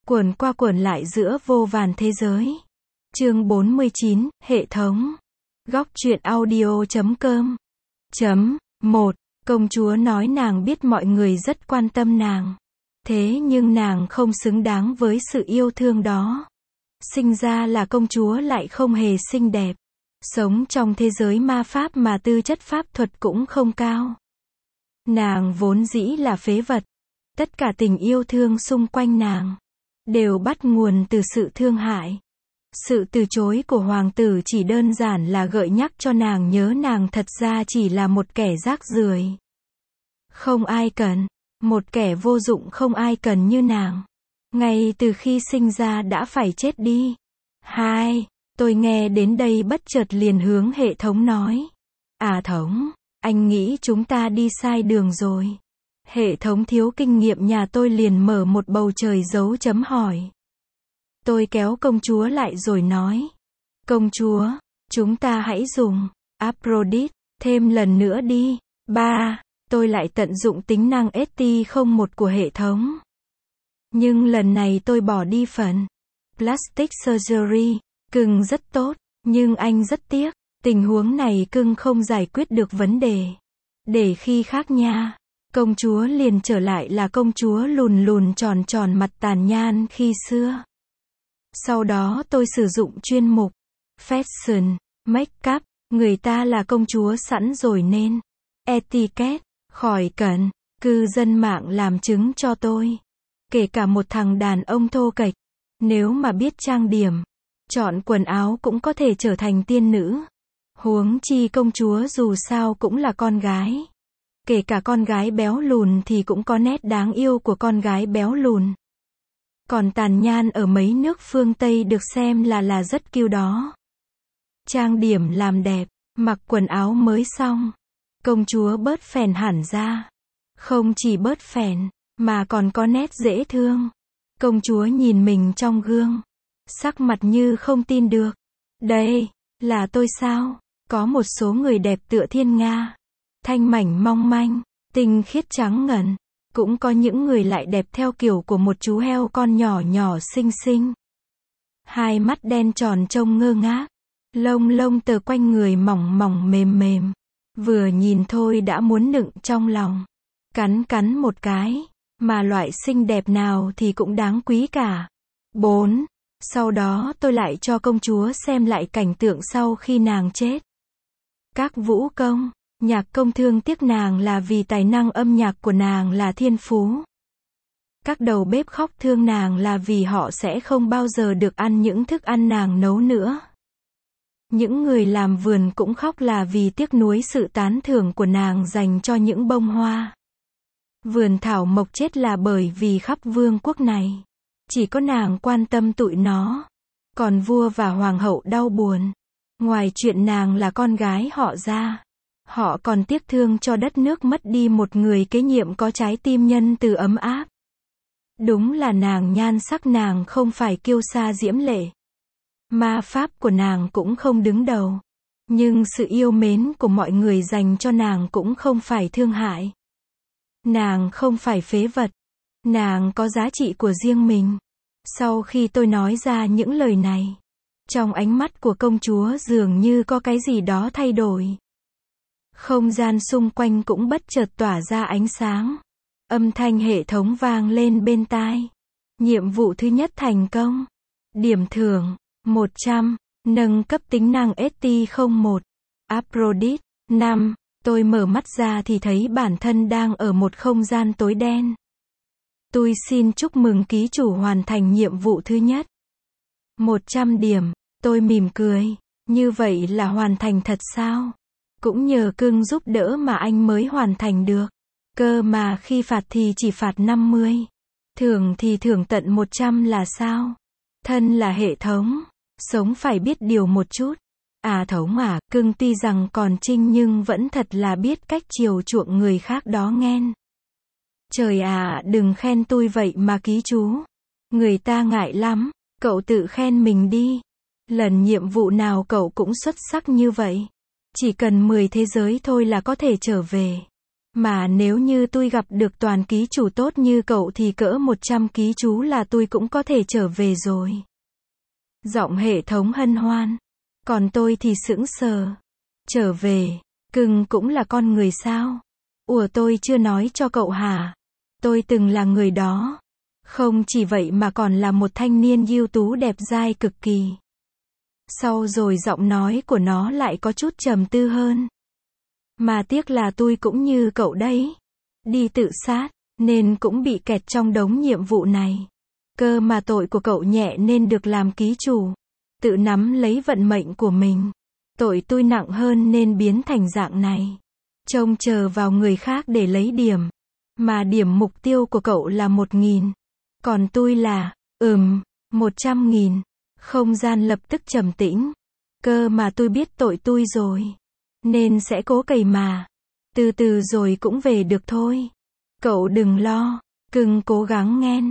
Quẩn qua quẩn lại giữa vô vàn thế giới. Chương 49, hệ thống. Góc truyện audio.com. 1. Công chúa nói nàng biết mọi người rất quan tâm nàng. Thế nhưng nàng không xứng đáng với sự yêu thương đó. Sinh ra là công chúa lại không hề xinh đẹp. Sống trong thế giới ma pháp mà tư chất pháp thuật cũng không cao. Nàng vốn dĩ là phế vật. Tất cả tình yêu thương xung quanh nàng đều bắt nguồn từ sự thương hại. Sự từ chối của hoàng tử chỉ đơn giản là gợi nhắc cho nàng nhớ nàng thật ra chỉ là một kẻ rác rưởi. Không ai cần. Một kẻ vô dụng không ai cần như nàng. Ngay từ khi sinh ra đã phải chết đi. 2. Tôi nghe đến đây bất chợt liền hướng hệ thống nói. Thống, anh nghĩ chúng ta đi sai đường rồi. Hệ thống thiếu kinh nghiệm nhà tôi liền mở một bầu trời dấu chấm hỏi. Tôi kéo công chúa lại rồi nói. Công chúa, chúng ta hãy dùng Aphrodite thêm lần nữa đi. 3. Tôi lại tận dụng tính năng ST01 của hệ thống. Nhưng lần này tôi bỏ đi phần Plastic Surgery. Cưng rất tốt, nhưng anh rất tiếc. Tình huống này cưng không giải quyết được vấn đề. Để khi khác nha. Công chúa liền trở lại là công chúa lùn lùn tròn tròn mặt tàn nhang khi xưa. Sau đó tôi sử dụng chuyên mục Fashion, Makeup. Người ta là công chúa sẵn rồi nên etiquette, khỏi cần cư dân mạng làm chứng cho tôi. Kể cả một thằng đàn ông thô kệch, nếu mà biết trang điểm, chọn quần áo cũng có thể trở thành tiên nữ. Huống chi công chúa dù sao cũng là con gái. Kể cả con gái béo lùn thì cũng có nét đáng yêu của con gái béo lùn. Còn tàn nhan ở mấy nước phương Tây được xem là rất cute đó. Trang điểm làm đẹp, mặc quần áo mới xong. Công chúa bớt phèn hẳn ra. Không chỉ bớt phèn, mà còn có nét dễ thương. Công chúa nhìn mình trong gương. Sắc mặt như không tin được. Đây, là tôi sao? Có một số người đẹp tựa thiên nga. Thanh mảnh mong manh, tinh khiết trắng ngần. Cũng có những người lại đẹp theo kiểu của một chú heo con nhỏ nhỏ xinh xinh. Hai mắt đen tròn trông ngơ ngác. Lông lông tơ quanh người mỏng mỏng mềm mềm. Vừa nhìn thôi đã muốn nựng trong lòng. Cắn cắn một cái. Mà loại xinh đẹp nào thì cũng đáng quý cả. 4. Sau đó tôi lại cho công chúa xem lại cảnh tượng sau khi nàng chết. Các vũ công, nhạc công thương tiếc nàng là vì tài năng âm nhạc của nàng là thiên phú. Các đầu bếp khóc thương nàng là vì họ sẽ không bao giờ được ăn những thức ăn nàng nấu nữa. Những người làm vườn cũng khóc là vì tiếc nuối sự tán thưởng của nàng dành cho những bông hoa. Vườn thảo mộc chết là bởi vì khắp vương quốc này chỉ có nàng quan tâm tụi nó. Còn vua và hoàng hậu đau buồn. Ngoài chuyện nàng là con gái họ ra, họ còn tiếc thương cho đất nước mất đi một người kế nhiệm có trái tim nhân từ ấm áp. Đúng là nàng nhan sắc nàng không phải kiêu sa diễm lệ. Ma pháp của nàng cũng không đứng đầu. Nhưng sự yêu mến của mọi người dành cho nàng cũng không phải thương hại. Nàng không phải phế vật. Nàng có giá trị của riêng mình. Sau khi tôi nói ra những lời này, trong ánh mắt của công chúa dường như có cái gì đó thay đổi. Không gian xung quanh cũng bất chợt tỏa ra ánh sáng. Âm thanh hệ thống vang lên bên tai. Nhiệm vụ thứ nhất thành công. Điểm thưởng 100. Nâng cấp tính năng ST01. Aphrodite 5. Tôi mở mắt ra thì thấy bản thân đang ở một không gian tối đen. Tôi xin chúc mừng ký chủ hoàn thành nhiệm vụ thứ nhất. 100 điểm. Tôi mỉm cười. Như vậy là hoàn thành thật sao? Cũng nhờ cưng giúp đỡ mà anh mới hoàn thành được. Cơ mà khi phạt thì chỉ phạt 50. Thưởng thì thưởng tận 100 là sao? Thân là hệ thống. Sống phải biết điều một chút. Thống à, cưng tuy rằng còn trinh nhưng vẫn thật là biết cách chiều chuộng người khác đó nghen. Trời à, đừng khen tôi vậy mà ký chú. Người ta ngại lắm. Cậu tự khen mình đi. Lần nhiệm vụ nào cậu cũng xuất sắc như vậy. Chỉ cần 10 thế giới thôi là có thể trở về. Mà nếu như tôi gặp được toàn ký chủ tốt như cậu thì cỡ 100 ký chú là tôi cũng có thể trở về rồi. Giọng hệ thống hân hoan. Còn tôi thì sững sờ. Trở về, cưng cũng là con người sao? Ủa tôi chưa nói cho cậu hả? Tôi từng là người đó. Không chỉ vậy mà còn là một thanh niên ưu tú đẹp dai cực kỳ. Sau rồi giọng nói của nó lại có chút trầm tư hơn. Mà tiếc là tôi cũng như cậu đấy. Đi tự sát, nên cũng bị kẹt trong đống nhiệm vụ này. Cơ mà tội của cậu nhẹ nên được làm ký chủ. Tự nắm lấy vận mệnh của mình. Tội tôi nặng hơn nên biến thành dạng này. Trông chờ vào người khác để lấy điểm. Mà điểm mục tiêu của cậu là 1.000. Còn tôi là, 100.000. Không gian lập tức trầm tĩnh. Cơ mà tôi biết tội tôi rồi. Nên sẽ cố cày mà. Từ từ rồi cũng về được thôi. Cậu đừng lo. Cưng cố gắng nghe.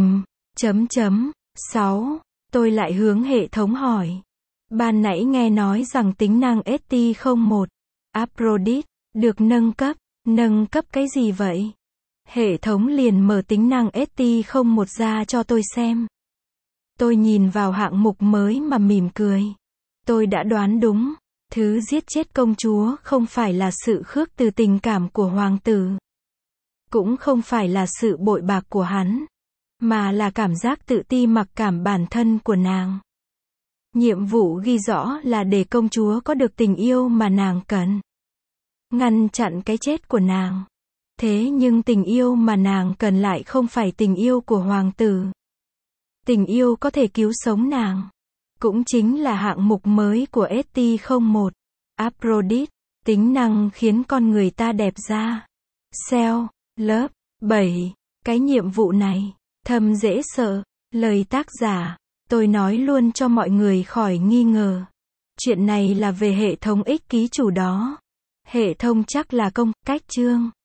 6. Tôi lại hướng hệ thống hỏi. Ban nãy nghe nói rằng tính năng ST01 Aphrodite được nâng cấp. Nâng cấp cái gì vậy? Hệ thống liền mở tính năng ST01 ra cho tôi xem. Tôi nhìn vào hạng mục mới mà mỉm cười. Tôi đã đoán đúng. Thứ giết chết công chúa không phải là sự khước từ tình cảm của hoàng tử. Cũng không phải là sự bội bạc của hắn. Mà là cảm giác tự ti mặc cảm bản thân của nàng. Nhiệm vụ ghi rõ là để công chúa có được tình yêu mà nàng cần. Ngăn chặn cái chết của nàng. Thế nhưng tình yêu mà nàng cần lại không phải tình yêu của hoàng tử. Tình yêu có thể cứu sống nàng. Cũng chính là hạng mục mới của ST01 Aphrodite. Tính năng khiến con người ta đẹp ra. Self Love 7. Cái nhiệm vụ này thầm dễ sợ. Lời tác giả. Tôi nói luôn cho mọi người khỏi nghi ngờ. Chuyện này là về hệ thống ích ký chủ đó. Hệ thống chắc là công cách chương.